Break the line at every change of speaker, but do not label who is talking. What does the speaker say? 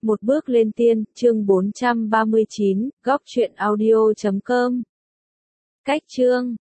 Một bước lên tiên, chương 439, góc truyện audio.com. Cách chương